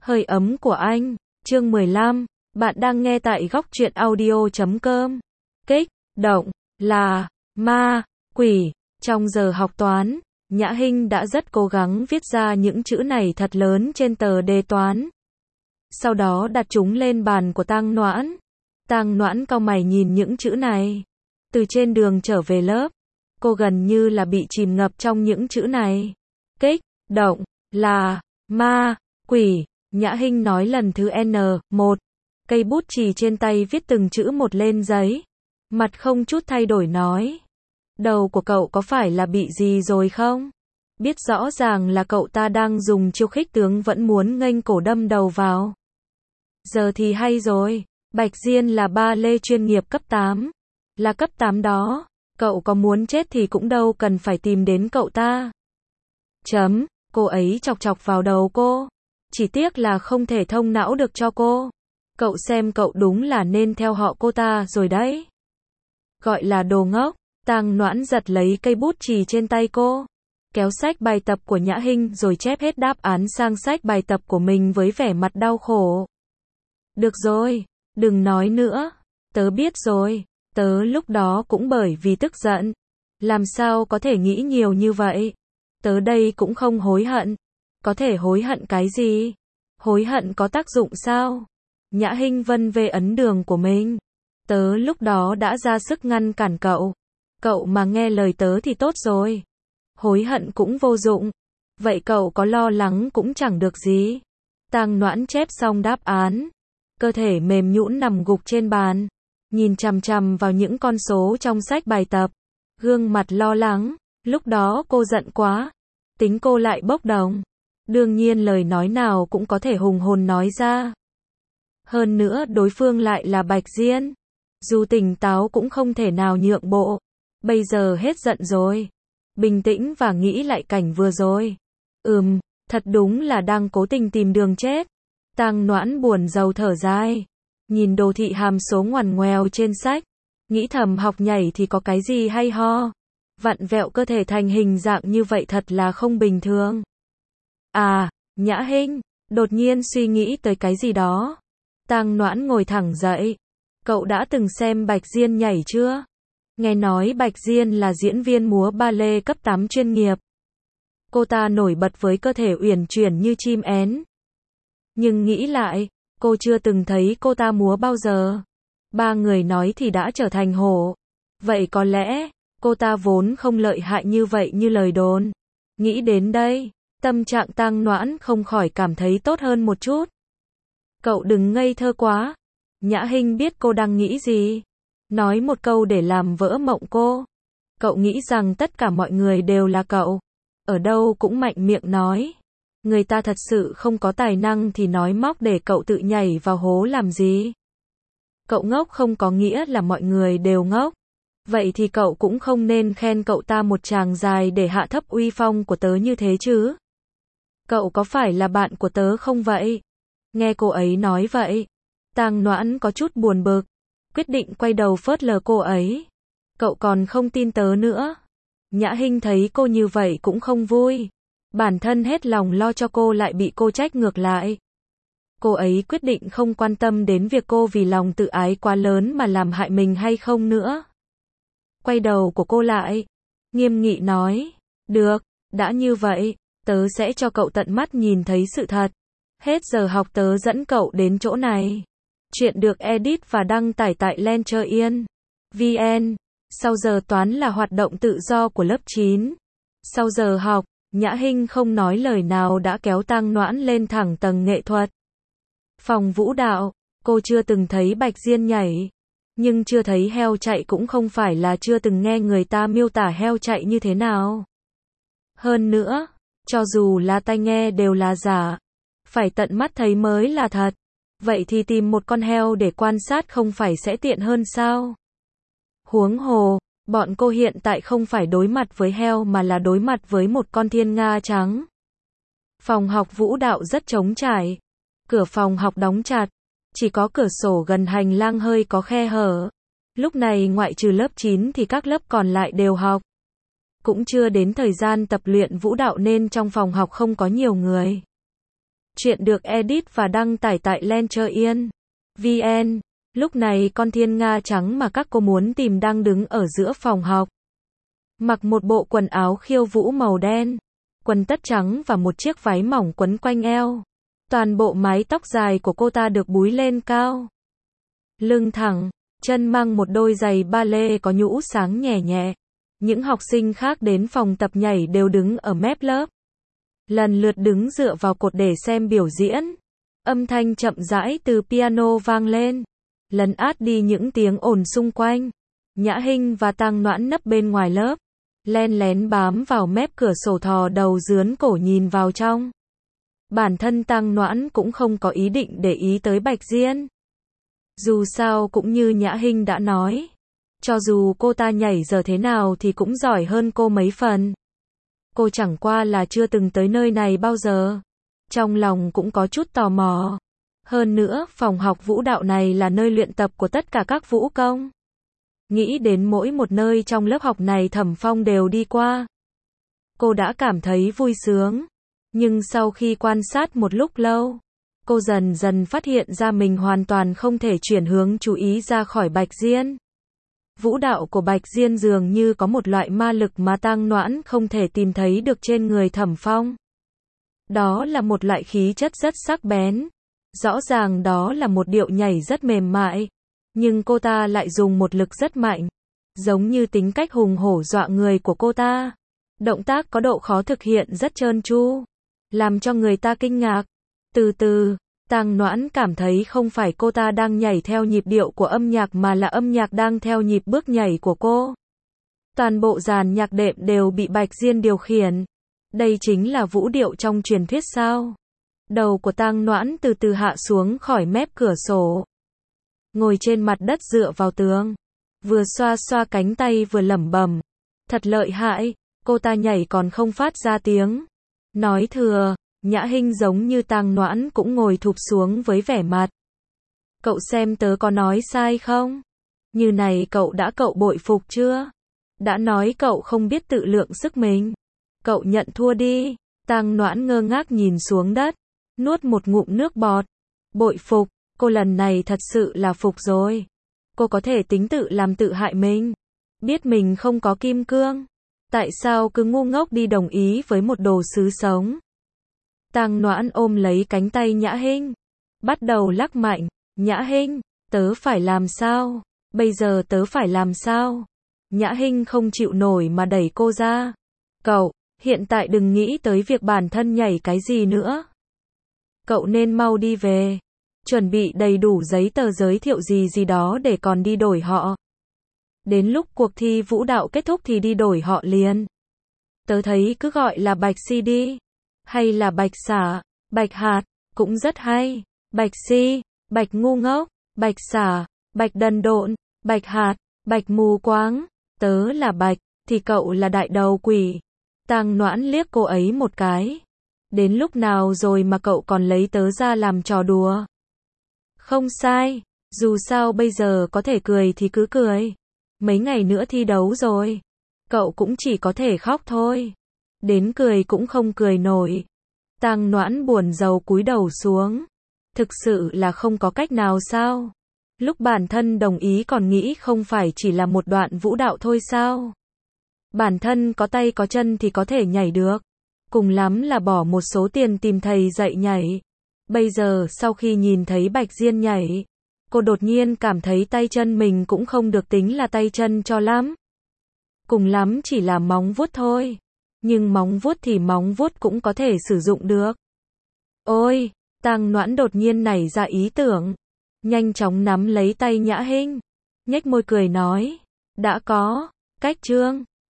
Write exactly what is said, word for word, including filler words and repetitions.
Hơi ấm của anh, chương mười lăm, bạn đang nghe tại góc truyện audio chấm com. Kích, động, là, ma, quỷ. Trong giờ học toán, Nhã Hinh đã rất cố gắng viết ra những chữ này thật lớn trên tờ đề toán. Sau đó đặt chúng lên bàn của Tang Noãn. Tang Noãn cau mày nhìn những chữ này. Từ trên đường trở về lớp, cô gần như là bị chìm ngập trong những chữ này. Kích, động, là, ma, quỷ. Nhã Hinh nói lần thứ N một. Cây bút chì trên tay viết từng chữ một lên giấy. Mặt không chút thay đổi nói. Đầu của cậu có phải là bị gì rồi không? Biết rõ ràng là cậu ta đang dùng chiêu khích tướng vẫn muốn nghênh cổ đâm đầu vào. Giờ thì hay rồi. Bạch Diên là ba lê chuyên nghiệp cấp tám. Là cấp tám đó. Cậu có muốn chết thì cũng đâu cần phải tìm đến cậu ta. Chấm. Cô ấy chọc chọc vào đầu cô. Chỉ tiếc là không thể thông não được cho cô. Cậu xem cậu đúng là nên theo họ cô ta rồi đấy. Gọi là đồ ngốc. Tang Noãn giật lấy cây bút chì trên tay cô. Kéo sách bài tập của Nhã Hinh rồi chép hết đáp án sang sách bài tập của mình với vẻ mặt đau khổ. Được rồi, đừng nói nữa. Tớ biết rồi. Tớ lúc đó cũng bởi vì tức giận. Làm sao có thể nghĩ nhiều như vậy. Tớ đây cũng không hối hận. Có thể hối hận cái gì? Hối hận có tác dụng sao? Nhã Hinh vân về ấn đường của mình. Tớ lúc đó đã ra sức ngăn cản cậu. Cậu mà nghe lời tớ thì tốt rồi. Hối hận cũng vô dụng. Vậy cậu có lo lắng cũng chẳng được gì. Tang Noãn chép xong đáp án. Cơ thể mềm nhũn nằm gục trên bàn. Nhìn chằm chằm vào những con số trong sách bài tập. Gương mặt lo lắng. Lúc đó cô giận quá. Tính cô lại bốc đồng. Đương nhiên lời nói nào cũng có thể hùng hồn nói ra. Hơn nữa đối phương lại là Bạch Diên. Dù tỉnh táo cũng không thể nào nhượng bộ. Bây giờ hết giận rồi. Bình tĩnh và nghĩ lại cảnh vừa rồi. Ừm, thật đúng là đang cố tình tìm đường chết. Tang Noãn buồn rầu thở dài. Nhìn đồ thị hàm số ngoằn ngoèo trên sách. Nghĩ thầm học nhảy thì có cái gì hay ho. Vặn vẹo cơ thể thành hình dạng như vậy thật là không bình thường. À, Nhã Hinh, đột nhiên suy nghĩ tới cái gì đó. Tang Noãn ngồi thẳng dậy. Cậu đã từng xem Bạch Diên nhảy chưa? Nghe nói Bạch Diên là diễn viên múa ba lê cấp tám chuyên nghiệp. Cô ta nổi bật với cơ thể uyển chuyển như chim én. Nhưng nghĩ lại, cô chưa từng thấy cô ta múa bao giờ. Ba người nói thì đã trở thành hổ. Vậy có lẽ, cô ta vốn không lợi hại như vậy như lời đồn. Nghĩ đến đây, tâm trạng Tang Noãn không khỏi cảm thấy tốt hơn một chút. Cậu đừng ngây thơ quá. Nhã Hinh biết cô đang nghĩ gì. Nói một câu để làm vỡ mộng cô. Cậu nghĩ rằng tất cả mọi người đều là cậu. Ở đâu cũng mạnh miệng nói. Người ta thật sự không có tài năng thì nói móc để cậu tự nhảy vào hố làm gì. Cậu ngốc không có nghĩa là mọi người đều ngốc. Vậy thì cậu cũng không nên khen cậu ta một tràng dài để hạ thấp uy phong của tớ như thế chứ. Cậu có phải là bạn của tớ không vậy? Nghe cô ấy nói vậy. Tang Noãn có chút buồn bực. Quyết định quay đầu phớt lờ cô ấy. Cậu còn không tin tớ nữa. Nhã Hinh thấy cô như vậy cũng không vui. Bản thân hết lòng lo cho cô lại bị cô trách ngược lại. Cô ấy quyết định không quan tâm đến việc cô vì lòng tự ái quá lớn mà làm hại mình hay không nữa. Quay đầu của cô lại. Nghiêm nghị nói. Được, đã như vậy, tớ sẽ cho cậu tận mắt nhìn thấy sự thật. Hết giờ học tớ dẫn cậu đến chỗ này. Chuyện được edit và đăng tải tại Lencher.in. vn. Sau giờ toán là hoạt động tự do của lớp chín. Sau giờ học, Nhã Hinh không nói lời nào đã kéo Tang Noãn lên thẳng tầng nghệ thuật. Phòng vũ đạo, cô chưa từng thấy Bạch Diên nhảy. Nhưng chưa thấy heo chạy cũng không phải là chưa từng nghe người ta miêu tả heo chạy như thế nào. Hơn nữa, cho dù là tai nghe đều là giả. Phải tận mắt thấy mới là thật. Vậy thì tìm một con heo để quan sát không phải sẽ tiện hơn sao? Huống hồ, bọn cô hiện tại không phải đối mặt với heo mà là đối mặt với một con thiên nga trắng. Phòng học vũ đạo rất trống trải. Cửa phòng học đóng chặt. Chỉ có cửa sổ gần hành lang hơi có khe hở. Lúc này ngoại trừ lớp chín thì các lớp còn lại đều học. Cũng chưa đến thời gian tập luyện vũ đạo nên trong phòng học không có nhiều người. Chuyện được edit và đăng tải tại Lencher Yên vê en. Lúc này con thiên nga trắng mà các cô muốn tìm đang đứng ở giữa phòng học. Mặc một bộ quần áo khiêu vũ màu đen, quần tất trắng và một chiếc váy mỏng quấn quanh eo. Toàn bộ mái tóc dài của cô ta được búi lên cao. Lưng thẳng, chân mang một đôi giày ba lê có nhũ sáng nhẹ nhẹ. Những học sinh khác đến phòng tập nhảy đều đứng ở mép lớp. Lần lượt đứng dựa vào cột để xem biểu diễn. Âm thanh chậm rãi từ piano vang lên, lấn át đi những tiếng ồn xung quanh. Nhã Hinh và Tang Noãn nấp bên ngoài lớp, len lén bám vào mép cửa sổ thò đầu dướn cổ nhìn vào trong. Bản thân Tang Noãn cũng không có ý định để ý tới Bạch Diên. Dù sao cũng như Nhã Hinh đã nói, cho dù cô ta nhảy giờ thế nào thì cũng giỏi hơn cô mấy phần. Cô chẳng qua là chưa từng tới nơi này bao giờ. Trong lòng cũng có chút tò mò. Hơn nữa, phòng học vũ đạo này là nơi luyện tập của tất cả các vũ công. Nghĩ đến mỗi một nơi trong lớp học này Thẩm Phong đều đi qua. Cô đã cảm thấy vui sướng. Nhưng sau khi quan sát một lúc lâu, cô dần dần phát hiện ra mình hoàn toàn không thể chuyển hướng chú ý ra khỏi Bạch Diên. Vũ đạo của Bạch Diên dường như có một loại ma lực mà Tang Noãn không thể tìm thấy được trên người Thẩm Phong. Đó là một loại khí chất rất sắc bén. Rõ ràng đó là một điệu nhảy rất mềm mại. Nhưng cô ta lại dùng một lực rất mạnh. Giống như tính cách hùng hổ dọa người của cô ta. Động tác có độ khó thực hiện rất trơn tru, làm cho người ta kinh ngạc. Từ từ, Tang Noãn cảm thấy không phải cô ta đang nhảy theo nhịp điệu của âm nhạc mà là âm nhạc đang theo nhịp bước nhảy của cô. Toàn bộ dàn nhạc đệm đều bị Bạch Diên điều khiển. Đây chính là vũ điệu trong truyền thuyết sao? Đầu của Tang Noãn từ từ hạ xuống khỏi mép cửa sổ. Ngồi trên mặt đất dựa vào tường. Vừa xoa xoa cánh tay vừa lẩm bẩm. Thật lợi hại, cô ta nhảy còn không phát ra tiếng. Nói thừa, Nhã Hinh giống như Tang Noãn cũng ngồi thụp xuống với vẻ mặt. Cậu xem tớ có nói sai không? Như này cậu đã cậu bội phục chưa? Đã nói cậu không biết tự lượng sức mình. Cậu nhận thua đi. Tang Noãn ngơ ngác nhìn xuống đất, nuốt một ngụm nước bọt. Bội phục, cô lần này thật sự là phục rồi. Cô có thể tính tự làm tự hại mình. Biết mình không có kim cương. Tại sao cứ ngu ngốc đi đồng ý với một đồ sứ sống? Tang Noãn ôm lấy cánh tay Nhã Hinh, bắt đầu lắc mạnh. Nhã Hinh, tớ phải làm sao? Bây giờ tớ phải làm sao? Nhã Hinh không chịu nổi mà đẩy cô ra. Cậu, hiện tại đừng nghĩ tới việc bản thân nhảy cái gì nữa. Cậu nên mau đi về. Chuẩn bị đầy đủ giấy tờ giới thiệu gì gì đó để còn đi đổi họ. Đến lúc cuộc thi vũ đạo kết thúc thì đi đổi họ liền. Tớ thấy cứ gọi là Bạch Si đi. Hay là Bạch Xả, Bạch Hạt, cũng rất hay. Bạch Si, Bạch ngu ngốc, Bạch Xả, Bạch đần độn, Bạch Hạt, Bạch mù quáng. Tớ là Bạch, thì cậu là đại đầu quỷ. Tang Noãn liếc cô ấy một cái. Đến lúc nào rồi mà cậu còn lấy tớ ra làm trò đùa? Không sai, dù sao bây giờ có thể cười thì cứ cười. Mấy ngày nữa thi đấu rồi. Cậu cũng chỉ có thể khóc thôi. Đến cười cũng không cười nổi. Tang Noãn buồn rầu cúi đầu xuống. Thực sự là không có cách nào sao? Lúc bản thân đồng ý còn nghĩ không phải chỉ là một đoạn vũ đạo thôi sao? Bản thân có tay có chân thì có thể nhảy được. Cùng lắm là bỏ một số tiền tìm thầy dạy nhảy. Bây giờ sau khi nhìn thấy Bạch Diên nhảy, cô đột nhiên cảm thấy tay chân mình cũng không được tính là tay chân cho lắm. Cùng lắm chỉ là móng vuốt thôi. Nhưng móng vuốt thì móng vuốt cũng có thể sử dụng được. Ôi, Tang Noãn đột nhiên nảy ra ý tưởng. Nhanh chóng nắm lấy tay Nhã Hinh. Nhếch môi cười nói. Đã có, cách chương.